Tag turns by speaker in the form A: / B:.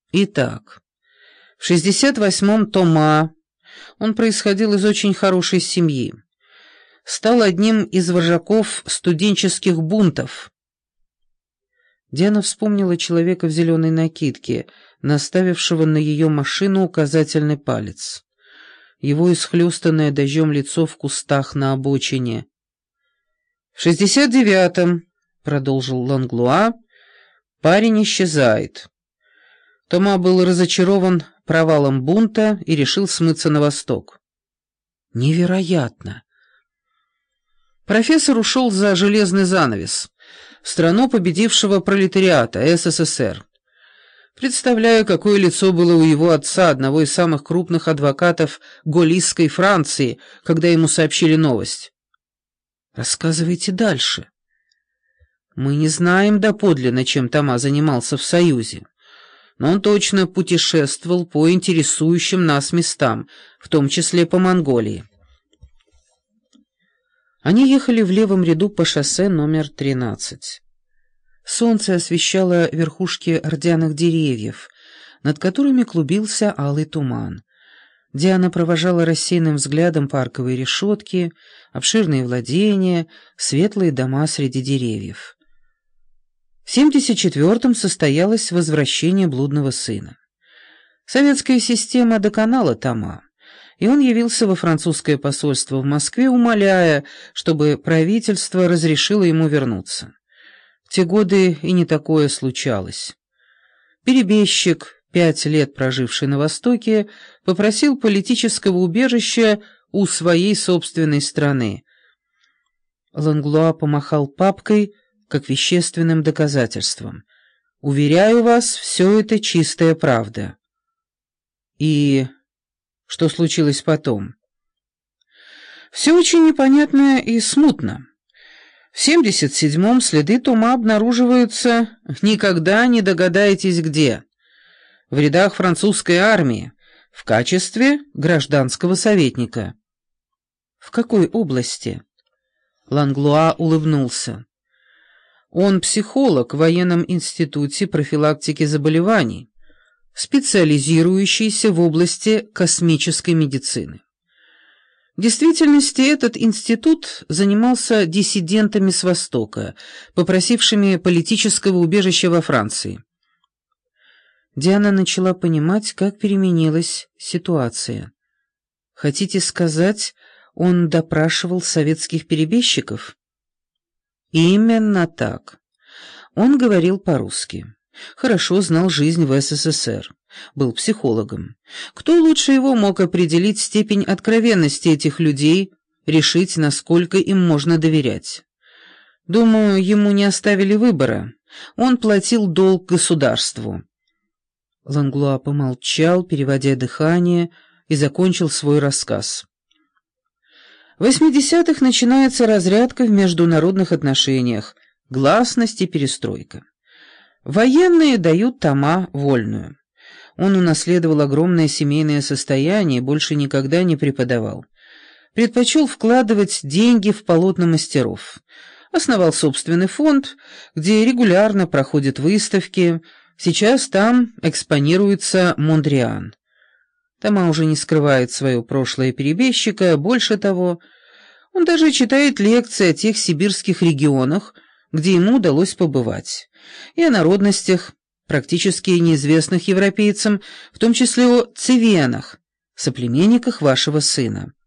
A: Итак, в 68-м Тома, он происходил из очень хорошей семьи, стал одним из вожаков студенческих бунтов. Диана вспомнила человека в зеленой накидке, наставившего на ее машину указательный палец. Его исхлёстанное дождем лицо в кустах на обочине. «В 69-м, — продолжил Ланглуа, — парень исчезает. Тома был разочарован провалом бунта и решил смыться на восток». «Невероятно!» Профессор ушел за железный занавес, в страну победившего пролетариата, СССР. Представляю, какое лицо было у его отца, одного из самых крупных адвокатов Галлийской Франции, когда ему сообщили новость. Рассказывайте дальше. Мы не знаем доподлинно, чем Тома занимался в Союзе, но он точно путешествовал по интересующим нас местам, в том числе по Монголии. Они ехали в левом ряду по шоссе номер 13. Солнце освещало верхушки рдяных деревьев, над которыми клубился алый туман. Диана провожала рассеянным взглядом парковые решетки, обширные владения, светлые дома среди деревьев. В 74-м состоялось возвращение блудного сына. Советская система доконала Тома, и он явился во французское посольство в Москве, умоляя, чтобы правительство разрешило ему вернуться. В те годы и не такое случалось. Перебежчик, 5 лет проживший на Востоке, попросил политического убежища у своей собственной страны. Ланглуа помахал папкой как вещественным доказательством. «Уверяю вас, все это чистая правда». «И что случилось потом?» «Все очень непонятно и смутно. В 77-м следы Тома обнаруживаются, никогда не догадаетесь где, в рядах французской армии, в качестве гражданского советника». «В какой области?» Ланглуа улыбнулся. «Он психолог в военном институте профилактики заболеваний, специализирующийся в области космической медицины. В действительности этот институт занимался диссидентами с Востока, попросившими политического убежища во Франции». Диана начала понимать, как переменилась ситуация. «Хотите сказать, он допрашивал советских перебежчиков?» «Именно так. Он говорил по-русски. Хорошо знал жизнь в СССР. Был психологом. Кто лучше его мог определить степень откровенности этих людей, решить, насколько им можно доверять? Думаю, ему не оставили выбора. Он платил долг государству». Ланглуа помолчал, переводя дыхание, и закончил свой рассказ. В 80-х начинается разрядка в международных отношениях, гласность и перестройка. Военные дают Тома вольную. Он унаследовал огромное семейное состояние и больше никогда не преподавал. Предпочел вкладывать деньги в полотна мастеров. Основал собственный фонд, где регулярно проходят выставки. Сейчас там экспонируется Мондриан. Тома уже не скрывает свое прошлое перебежчика, больше того, он даже читает лекции о тех сибирских регионах, где ему удалось побывать, и о народностях, практически неизвестных европейцам, в том числе о цивенах, соплеменниках вашего сына.